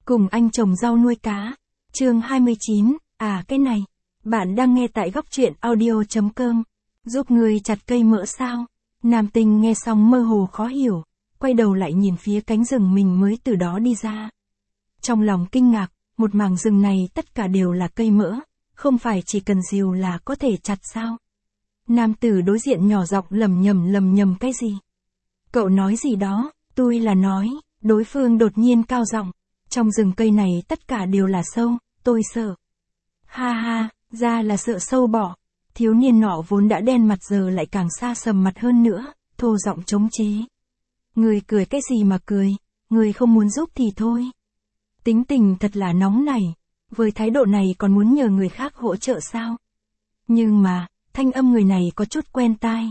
Cùng anh trồng rau nuôi cá. Chương 29, cái này. Bạn đang nghe tại góc truyện audio.com. Giúp người chặt cây mỡ sao? Nam Tinh nghe xong mơ hồ khó hiểu, quay đầu lại nhìn phía cánh rừng mình mới từ đó đi ra. Trong lòng kinh ngạc, một mảng rừng này tất cả đều là cây mỡ, không phải chỉ cần rìu là có thể chặt sao? Nam tử đối diện nhỏ giọng lầm nhầm cái gì? Cậu nói gì đó? Tôi là nói, đối phương đột nhiên cao giọng, trong rừng cây này tất cả đều là sâu, tôi sợ. Ha ha, ra là sợ sâu bọ. Thiếu niên nọ vốn đã đen mặt giờ lại càng xa sầm mặt hơn nữa, thô giọng chống chế. Người cười cái gì mà cười, người không muốn giúp thì thôi. Tính tình thật là nóng nảy, với thái độ này còn muốn nhờ người khác hỗ trợ sao? Nhưng mà, thanh âm người này có chút quen tai.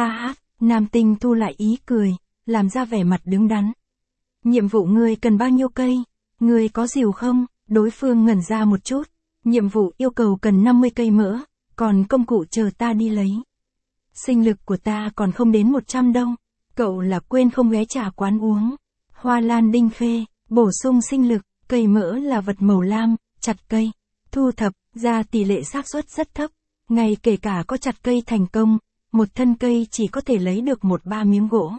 Nam Tinh thu lại ý cười, làm ra vẻ mặt đứng đắn. Nhiệm vụ ngươi cần bao nhiêu cây? Ngươi có rìu không? Đối phương ngẩn ra một chút. Nhiệm vụ yêu cầu cần 50 cây mỡ, còn công cụ chờ ta đi lấy. Sinh lực của ta còn không đến 100 đâu. Cậu là quên không ghé trà quán uống. Hoa lan đinh khê, bổ sung sinh lực, cây mỡ là vật màu lam, chặt cây, thu thập ra tỷ lệ xác suất rất thấp. Ngay kể cả có chặt cây thành công, một thân cây chỉ có thể lấy được 1-3 miếng gỗ.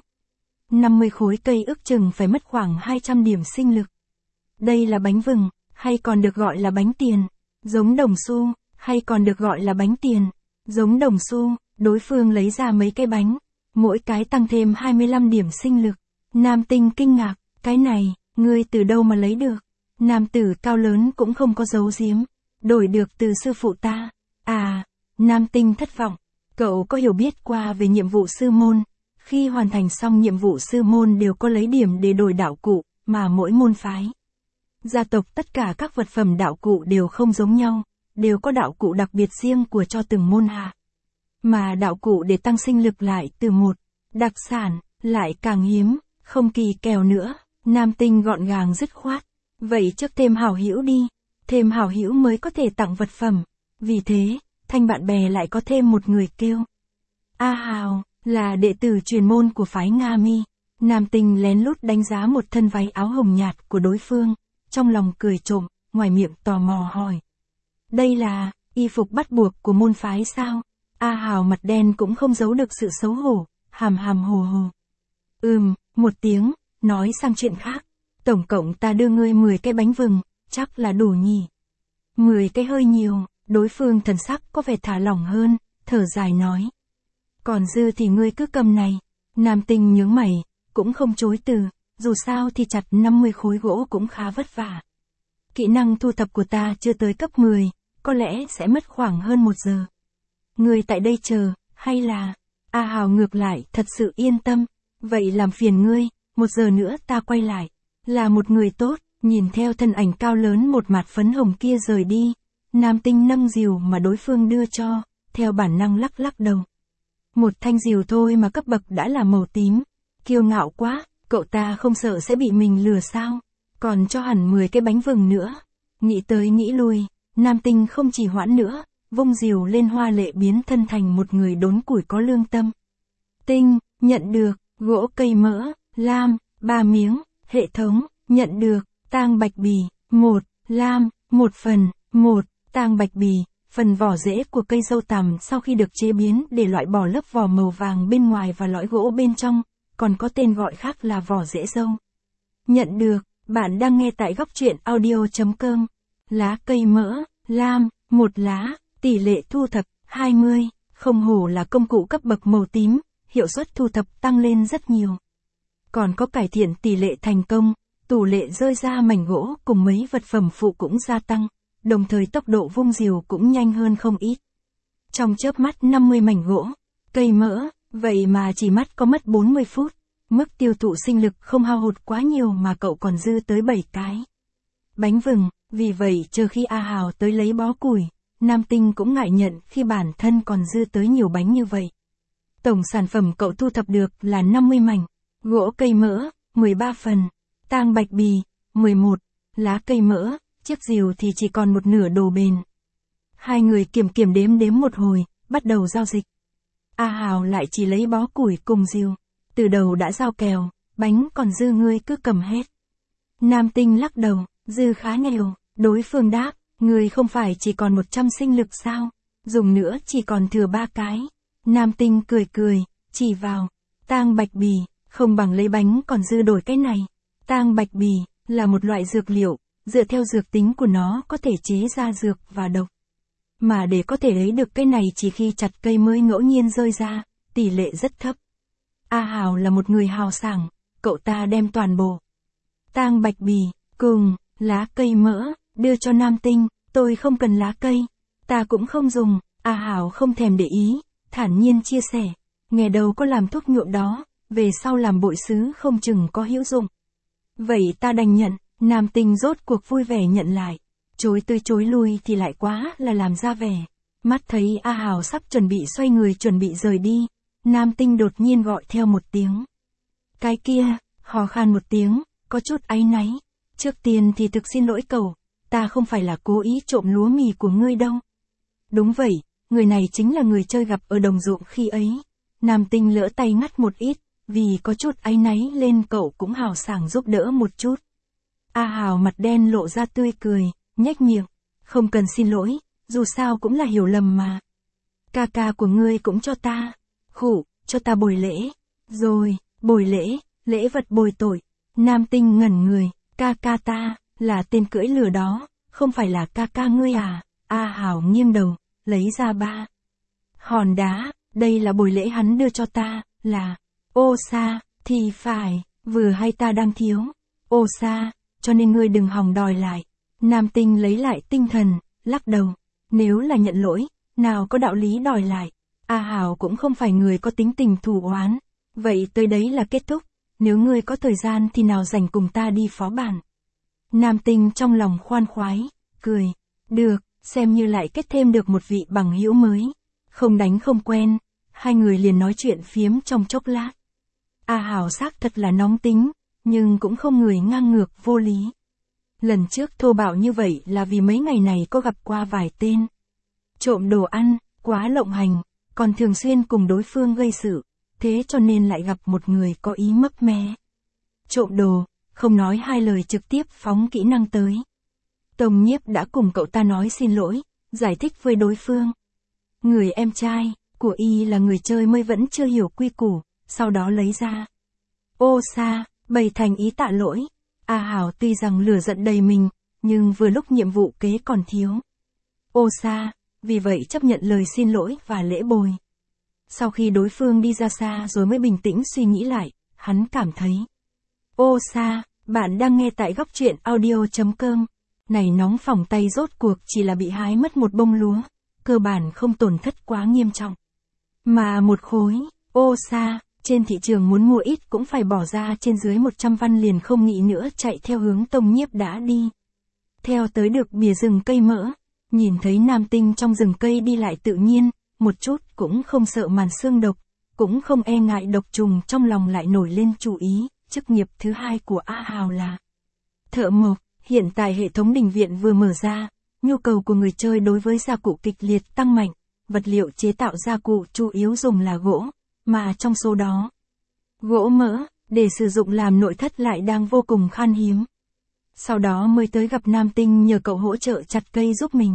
50 khối cây ước chừng phải mất khoảng 200 điểm sinh lực. Đây là bánh vừng, hay còn được gọi là bánh tiền, giống đồng xu, hay còn được gọi là bánh tiền, giống đồng xu. Đối phương lấy ra mấy cái bánh, mỗi cái tăng thêm 25 điểm sinh lực. Nam Tinh kinh ngạc, cái này, ngươi từ đâu mà lấy được? Nam tử cao lớn cũng không có giấu giếm, đổi được từ sư phụ ta. Nam Tinh thất vọng, cậu có hiểu biết qua về nhiệm vụ sư môn? Khi hoàn thành xong nhiệm vụ sư môn đều có lấy điểm để đổi đạo cụ, mà mỗi môn phái, gia tộc tất cả các vật phẩm đạo cụ đều không giống nhau, đều có đạo cụ đặc biệt riêng của cho từng môn hạ. Mà đạo cụ để tăng sinh lực lại từ một, đặc sản, lại càng hiếm, không kỳ kèo nữa. Nam Tinh gọn gàng dứt khoát, vậy trước thêm hảo hữu đi, thêm hảo hữu mới có thể tặng vật phẩm. Vì thế, thanh bạn bè lại có thêm một người kêu. Hào, là đệ tử truyền môn của phái Nga Mi. Nam Tinh lén lút đánh giá một thân váy áo hồng nhạt của đối phương, trong lòng cười trộm, ngoài miệng tò mò hỏi. Đây là y phục bắt buộc của môn phái sao? Hào mặt đen cũng không giấu được sự xấu hổ, hàm hồ hồ. Một tiếng, nói sang chuyện khác. Tổng cộng ta đưa ngươi 10 cái bánh vừng, chắc là đủ nhỉ? 10 cái hơi nhiều. Đối phương thần sắc có vẻ thả lỏng hơn, thở dài nói. Còn dư thì ngươi cứ cầm này. Nam Tinh nhướng mày, cũng không chối từ, dù sao thì chặt 50 khối gỗ cũng khá vất vả. Kỹ năng thu thập của ta chưa tới cấp 10, có lẽ sẽ mất khoảng hơn 1 giờ. Ngươi tại đây chờ, hay là... Hào ngược lại thật sự yên tâm, vậy làm phiền ngươi, 1 giờ nữa ta quay lại. Là một người tốt, nhìn theo thân ảnh cao lớn một mạt phấn hồng kia rời đi. Nam Tinh nâng rìu mà đối phương đưa cho, theo bản năng lắc đầu. Một thanh rìu thôi mà cấp bậc đã là màu tím. Kiêu ngạo quá, cậu ta không sợ sẽ bị mình lừa sao? Còn cho hẳn 10 cái bánh vừng nữa. Nghĩ tới nghĩ lui, Nam Tinh không trì hoãn nữa, vung rìu lên hoa lệ biến thân thành một người đốn củi có lương tâm. Tinh, nhận được, gỗ cây mỡ, lam, 3 miếng, hệ thống, nhận được, tang bạch bì, 1, lam, 1 phần, 1. Tang bạch bì, phần vỏ rễ của cây dâu tằm sau khi được chế biến để loại bỏ lớp vỏ màu vàng bên ngoài và lõi gỗ bên trong, còn có tên gọi khác là vỏ rễ dâu. Nhận được, bạn đang nghe tại góc truyện audio.com. Lá cây mỡ, lam, 1 lá, tỷ lệ thu thập, 20, không hổ là công cụ cấp bậc màu tím, hiệu suất thu thập tăng lên rất nhiều. Còn có cải thiện tỷ lệ thành công, tỷ lệ rơi ra mảnh gỗ cùng mấy vật phẩm phụ cũng gia tăng. Đồng thời tốc độ vung rìu cũng nhanh hơn không ít. Trong chớp mắt 50 mảnh gỗ, cây mỡ, vậy mà chỉ mất 40 phút. Mức tiêu thụ sinh lực không hao hụt quá nhiều mà cậu còn dư tới 7 cái bánh vừng. Vì vậy chờ khi Hào tới lấy bó củi, Nam Tinh cũng ngại nhận khi bản thân còn dư tới nhiều bánh như vậy. Tổng sản phẩm cậu thu thập được là 50 mảnh, gỗ cây mỡ, 13 phần, tang bạch bì, 11, lá cây mỡ. Chiếc rìu thì chỉ còn một nửa đồ bền. Hai người kiểm đếm một hồi, bắt đầu giao dịch. Hào lại chỉ lấy bó củi cùng rìu. Từ đầu đã giao kèo, bánh còn dư ngươi cứ cầm hết. Nam Tinh lắc đầu, Dư khá nghèo, đối phương đáp, người không phải chỉ còn 100 sinh lực sao? Dùng nữa chỉ còn thừa 3 cái. Nam tinh cười cười, chỉ vào. Tang bạch bì, không bằng lấy bánh còn dư đổi cái này. Tang bạch bì, là một loại dược liệu, dựa theo dược tính của nó có thể chế ra dược và độc. Mà để có thể lấy được cái này chỉ khi chặt cây mới ngẫu nhiên rơi ra, tỷ lệ rất thấp. A Hào là một người hào sảng, cậu ta đem toàn bộ tang bạch bì, cùng, lá cây mỡ, đưa cho Nam tinh, tôi không cần lá cây, ta cũng không dùng, A Hào không thèm để ý, thản nhiên chia sẻ, nghe đâu có làm thuốc nhuộm đó, về sau làm bội sứ không chừng có hữu dụng. Vậy ta đành nhận, Nam tinh rốt cuộc vui vẻ nhận lại, chối tới chối lui thì lại quá là làm ra vẻ. Mắt thấy A Hào sắp chuẩn bị xoay người chuẩn bị rời đi, Nam tinh đột nhiên gọi theo một tiếng. Cái kia, hò khan một tiếng, có chút áy náy. Trước tiên thì thực xin lỗi cậu, ta không phải là cố ý trộm lúa mì của ngươi đâu. Đúng vậy, người này chính là người chơi gặp ở đồng ruộng khi ấy. Nam tinh lỡ tay ngắt một ít, vì có chút áy náy lên cậu cũng hào sảng giúp đỡ một chút. A Hào mặt đen lộ ra tươi cười, nhếch miệng, không cần xin lỗi, dù sao cũng là hiểu lầm mà. Ca ca của ngươi cũng cho ta, cho ta bồi lễ. Rồi, bồi lễ, lễ vật bồi tội. Nam tinh ngẩn người, ca ca ta, là tên cưỡi lừa đó, không phải là ca ca ngươi à? A Hào nghiêng đầu, lấy ra 3 hòn đá, đây là bồi lễ hắn đưa cho ta, là, ô sa, thì phải, vừa hay ta đang thiếu, ô sa, cho nên ngươi đừng hòng đòi lại. Nam tinh lấy lại tinh thần, lắc đầu, nếu là nhận lỗi, nào có đạo lý đòi lại. A Hào cũng không phải người có tính tình thù oán, vậy tới đấy là kết thúc, nếu ngươi có thời gian thì nào rảnh cùng ta đi phó bản. Nam tinh trong lòng khoan khoái, cười, được, xem như lại kết thêm được một vị bằng hữu mới, không đánh không quen, hai người liền nói chuyện phiếm trong chốc lát. A Hào xác thật là nóng tính, nhưng cũng không người ngang ngược vô lý. Lần trước thô bạo như vậy là vì mấy ngày này có gặp qua vài tên trộm đồ ăn, quá lộng hành, còn thường xuyên cùng đối phương gây sự, thế cho nên lại gặp một người có ý mấp mé. Trộm đồ, không nói hai lời trực tiếp phóng kỹ năng tới. Tông Nhiếp đã cùng cậu ta nói xin lỗi, giải thích với đối phương. Người em trai của y là người chơi mới vẫn chưa hiểu quy củ, sau đó lấy ra. Ô sa, bày thành ý tạ lỗi. A Hào tuy rằng lửa giận đầy mình, nhưng vừa lúc nhiệm vụ kế còn thiếu. Ô sa, vì vậy chấp nhận lời xin lỗi và lễ bồi. Sau khi đối phương đi ra xa rồi mới bình tĩnh suy nghĩ lại, hắn cảm thấy. Ô sa, bạn đang nghe tại góc truyện audio.com. Này nóng phỏng tay rốt cuộc chỉ là bị hái mất một bông lúa, cơ bản không tổn thất quá nghiêm trọng. Mà một khối, ô sa, trên thị trường muốn mua ít cũng phải bỏ ra trên dưới 100 văn liền không nghĩ nữa chạy theo hướng Tông Nhiếp đã đi. Theo tới được bìa rừng cây mỡ, nhìn thấy Nam tinh trong rừng cây đi lại tự nhiên, một chút cũng không sợ màn xương độc, cũng không e ngại độc trùng, trong lòng lại nổi lên chủ ý, chức nghiệp thứ hai của A Hào là thợ mộc. Hiện tại hệ thống đình viện vừa mở ra, nhu cầu của người chơi đối với gia cụ kịch liệt tăng mạnh, vật liệu chế tạo gia cụ chủ yếu dùng là gỗ, mà trong số đó, gỗ mỡ, để sử dụng làm nội thất lại đang vô cùng khan hiếm. Sau đó mới tới gặp Nam tinh nhờ cậu hỗ trợ chặt cây giúp mình.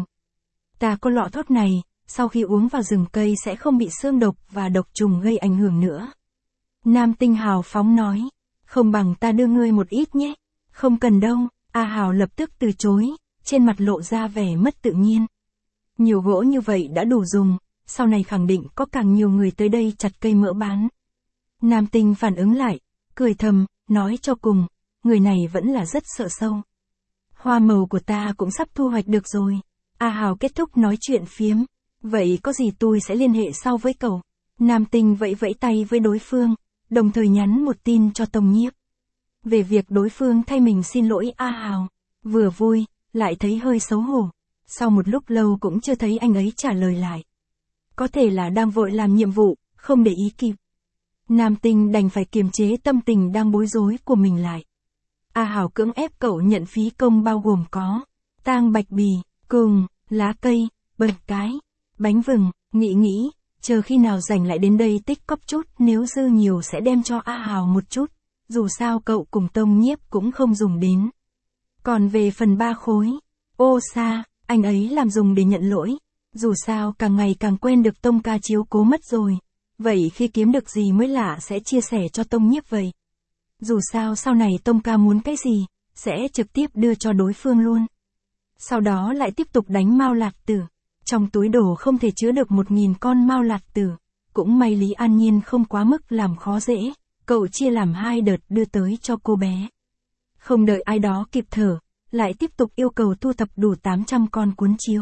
Ta có lọ thuốc này, sau khi uống vào rừng cây sẽ không bị xương độc và độc trùng gây ảnh hưởng nữa. Nam tinh hào phóng nói, không bằng ta đưa ngươi một ít nhé. Không cần đâu. A Hào lập tức từ chối, trên mặt lộ ra vẻ mất tự nhiên. Nhiều gỗ như vậy đã đủ dùng, sau này khẳng định có càng nhiều người tới đây chặt cây mỡ bán. Nam tinh phản ứng lại, cười thầm, nói cho cùng, người này vẫn là rất sợ sâu. Hoa màu của ta cũng sắp thu hoạch được rồi. A Hào kết thúc nói chuyện phiếm, vậy có gì tôi sẽ liên hệ sau với cậu. Nam tinh vẫy vẫy tay với đối phương, đồng thời nhắn một tin cho Tông Nhiếp. Về việc đối phương thay mình xin lỗi A Hào, vừa vui, lại thấy hơi xấu hổ. Sau một lúc lâu cũng chưa thấy anh ấy trả lời lại. Có thể là đang vội làm nhiệm vụ, không để ý kịp. Nam tinh đành phải kiềm chế tâm tình đang bối rối của mình lại. A Hào cưỡng ép cậu nhận phí công bao gồm có tang bạch bì, cùng, lá cây, bật cái, bánh vừng, nghĩ, chờ khi nào rảnh lại đến đây tích cóp chút, nếu dư nhiều sẽ đem cho A Hào một chút. Dù sao cậu cùng Tông Nhiếp cũng không dùng đến. Còn về phần 3 khối, ô xa, anh ấy làm dùng để nhận lỗi. Dù sao càng ngày càng quên được Tông ca chiếu cố mất rồi. Vậy khi kiếm được gì mới lạ sẽ chia sẻ cho Tông Nhiếp vậy. Dù sao sau này Tông ca muốn cái gì, sẽ trực tiếp đưa cho đối phương luôn. Sau đó lại tiếp tục đánh Mao Lạc Tử. Trong túi đồ không thể chứa được 1000 con Mao Lạc Tử. Cũng may Lý An Nhiên không quá mức làm khó dễ. Cậu chia làm 2 đợt đưa tới cho cô bé. Không đợi ai đó kịp thở, lại tiếp tục yêu cầu thu thập đủ 800 con cuốn chiếu.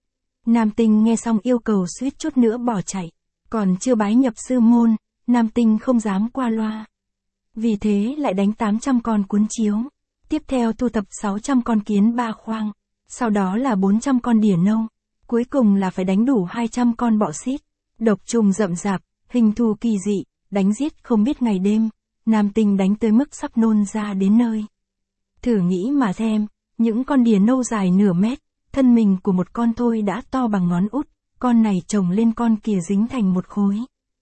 Nam Tinh nghe xong yêu cầu suýt chút nữa bỏ chạy. Còn chưa bái nhập sư môn, Nam Tinh không dám qua loa. Vì thế lại đánh 800 con cuốn chiếu. Tiếp theo thu thập 600 con kiến ba khoang. Sau đó là 400 con đỉa nâu. Cuối cùng là phải đánh đủ 200 con bọ xít. Độc trùng rậm rạp, hình thù kỳ dị, đánh giết không biết ngày đêm. Nam Tinh đánh tới mức sắp nôn ra đến nơi. Thử nghĩ mà xem, những con đỉa nâu dài nửa mét, thân mình của một con thôi đã to bằng ngón út, con này chồng lên con kia dính thành một khối.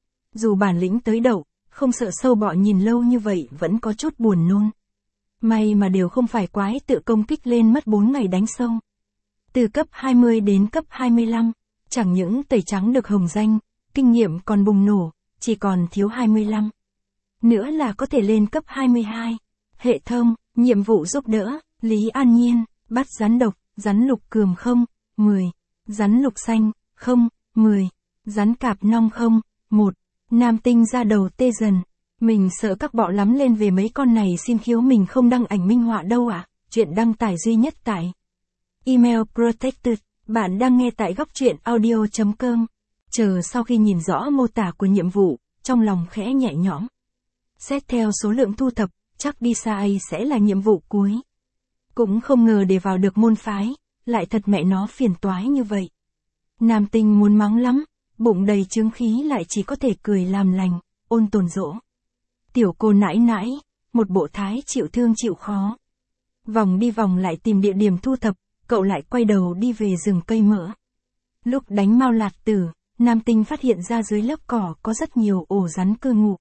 Dù bản lĩnh tới đậu, không sợ sâu bọ nhìn lâu như vậy vẫn có chút buồn nôn. May mà đều không phải quái tự công kích lên mất 4 ngày đánh sâu. Từ cấp 20 đến cấp 25, chẳng những tẩy trắng được hồng danh, kinh nghiệm còn bùng nổ, chỉ còn thiếu 25. Nữa là có thể lên cấp 22. Hệ thống, nhiệm vụ giúp đỡ, Lý An Nhiên, bắt rắn độc, rắn lục cườm 0, 10, rắn lục xanh, 0, 10, rắn cạp nong 0, 1, Nam Tinh ra đầu tê dần. Mình sợ các bọ lắm lên về mấy con này xin khiếu mình không đăng ảnh minh họa đâu ạ. Chuyện đăng tải duy nhất tại Email Protected, bạn đang nghe tại góc truyện audio.com. Chờ sau khi nhìn rõ mô tả của nhiệm vụ, trong lòng khẽ nhẹ nhõm. Xét theo số lượng thu thập, chắc đi xa ấy sẽ là nhiệm vụ cuối. Cũng không ngờ để vào được môn phái, lại thật mẹ nó phiền toái như vậy. Nam Tinh muốn mắng lắm, bụng đầy chứng khí lại chỉ có thể cười làm lành, ôn tồn dỗ. Tiểu cô nãi nãi, một bộ thái chịu thương chịu khó. Vòng đi vòng lại tìm địa điểm thu thập, cậu lại quay đầu đi về rừng cây mỡ. Lúc đánh Mao Lạc Tử, Nam Tinh phát hiện ra dưới lớp cỏ có rất nhiều ổ rắn cư ngụ.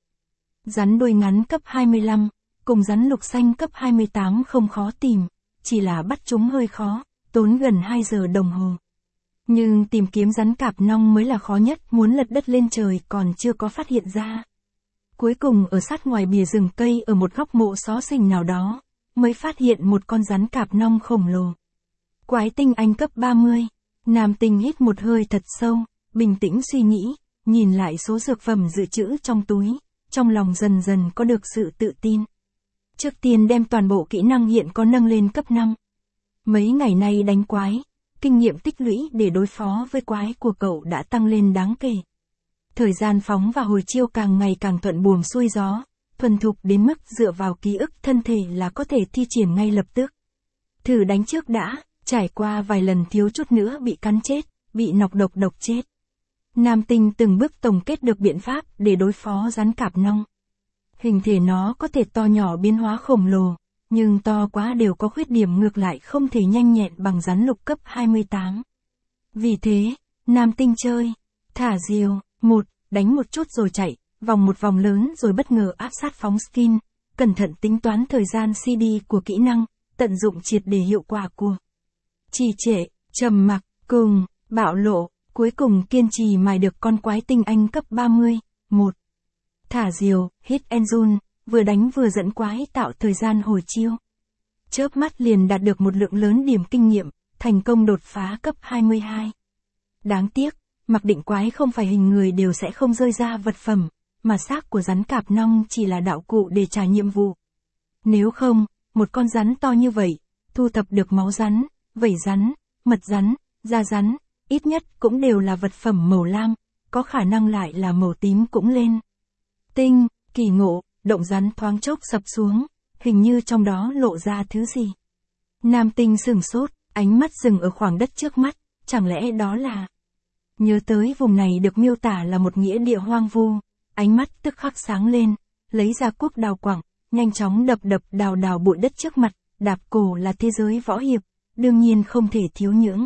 Rắn đuôi ngắn cấp 25, cùng rắn lục xanh cấp 28 không khó tìm, chỉ là bắt chúng hơi khó, tốn gần 2 giờ đồng hồ. Nhưng tìm kiếm rắn cạp nong mới là khó nhất, muốn lật đất lên trời còn chưa có phát hiện ra. Cuối cùng ở sát ngoài bìa rừng cây ở một góc mộ xó xỉnh nào đó, mới phát hiện một con rắn cạp nong khổng lồ. Quái tinh anh cấp 30, Nam Tinh hít một hơi thật sâu, bình tĩnh suy nghĩ, nhìn lại số dược phẩm dự trữ trong túi, trong lòng dần dần có được sự tự tin. Trước tiên đem toàn bộ kỹ năng hiện có nâng lên cấp 5. Mấy ngày nay đánh quái, kinh nghiệm tích lũy để đối phó với quái của cậu đã tăng lên đáng kể. Thời gian phóng và hồi chiêu càng ngày càng thuận buồm xuôi gió, thuần thục đến mức dựa vào ký ức thân thể là có thể thi triển ngay lập tức. Thử đánh trước đã, trải qua vài lần thiếu chút nữa bị cắn chết, bị nọc độc độc chết. Nam Tinh từng bước tổng kết được biện pháp để đối phó rắn cạp nong. Hình thể nó có thể to nhỏ biến hóa khổng lồ, nhưng to quá đều có khuyết điểm ngược lại không thể nhanh nhẹn bằng rắn lục cấp 28. Vì thế, Nam Tinh chơi, thả diều, đánh một chút rồi chạy, vòng một vòng lớn rồi bất ngờ áp sát phóng skin, cẩn thận tính toán thời gian CD của kỹ năng, tận dụng triệt để hiệu quả của trì trệ, trầm mặc, cùng, bạo lộ, cuối cùng kiên trì mài được con quái tinh anh cấp 30, 1. Thả diều, hit and run, vừa đánh vừa dẫn quái tạo thời gian hồi chiêu. Chớp mắt liền đạt được một lượng lớn điểm kinh nghiệm, thành công đột phá cấp 22. Đáng tiếc, mặc định quái không phải hình người đều sẽ không rơi ra vật phẩm, mà xác của rắn cạp nong chỉ là đạo cụ để trả nhiệm vụ. Nếu không, một con rắn to như vậy, thu thập được máu rắn, vảy rắn, mật rắn, da rắn, ít nhất cũng đều là vật phẩm màu lam, có khả năng lại là màu tím cũng lên. Tinh, kỳ ngộ, động rắn thoáng chốc sập xuống, hình như trong đó lộ ra thứ gì. Nam Tinh sửng sốt, ánh mắt dừng ở khoảng đất trước mắt, chẳng lẽ đó là... Nhớ tới vùng này được miêu tả là một nghĩa địa hoang vu, ánh mắt tức khắc sáng lên, lấy ra cuốc đào quặng, nhanh chóng đập đào bụi đất trước mặt, đạp cổ là thế giới võ hiệp, đương nhiên không thể thiếu những.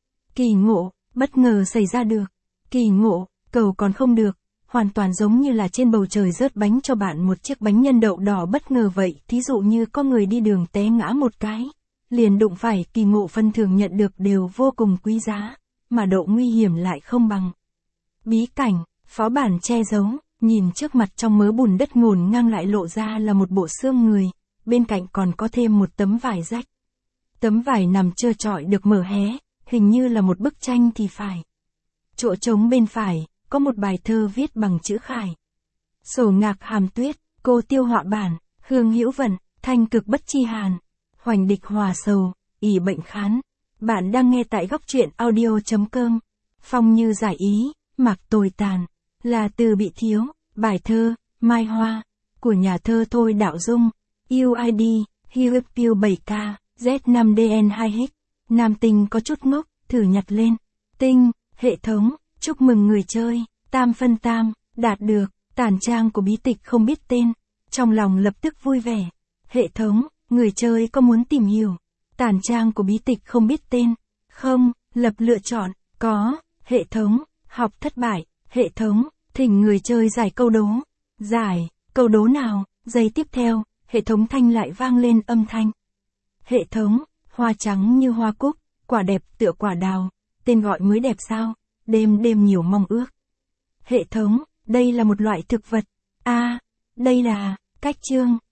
Kỳ ngộ, bất ngờ xảy ra được. Kỳ ngộ, cầu còn không được, hoàn toàn giống như là trên bầu trời rớt bánh cho bạn một chiếc bánh nhân đậu đỏ bất ngờ vậy, thí dụ như có người đi đường té ngã một cái, liền đụng phải kỳ ngộ phần thưởng nhận được đều vô cùng quý giá, mà độ nguy hiểm lại không bằng. Bí cảnh, phó bản che giấu, nhìn trước mặt trong mớ bùn đất ngổn ngang lại lộ ra là một bộ xương người, bên cạnh còn có thêm một tấm vải rách. Tấm vải nằm trơ trọi được mở hé, hình như là một bức tranh thì phải. Chỗ trống bên phải, có một bài thơ viết bằng chữ khải. Sổ ngạc hàm tuyết, cô tiêu họa bản, hương hữu vận, thanh cực bất chi hàn. Hoành địch hòa sầu, ỷ bệnh khán. Bạn đang nghe tại góc truyện audio.com. Phong như giải ý, mạc tồi tàn. Là từ bị thiếu, bài thơ, Mai Hoa, của nhà thơ Thôi Đạo Dung. UID, HIRPU 7K, Z5DN2H. Nam tinh có chút ngốc, thử nhặt lên. Tinh, hệ thống, chúc mừng người chơi, tam phân tam, đạt được, tản trang của bí tịch không biết tên. Trong lòng lập tức vui vẻ. Hệ thống, người chơi có muốn tìm hiểu tản trang của bí tịch không biết tên? Không, lập lựa chọn, có, hệ thống, học thất bại, hệ thống, thỉnh người chơi giải câu đố. Giải, câu đố nào? Giây tiếp theo, hệ thống thanh lại vang lên âm thanh. Hệ thống, hoa trắng như hoa cúc, quả đẹp tựa quả đào, tên gọi mới đẹp sao? Đêm đêm nhiều mong ước. Hệ thống, đây là một loại thực vật. À, đây là cách chương.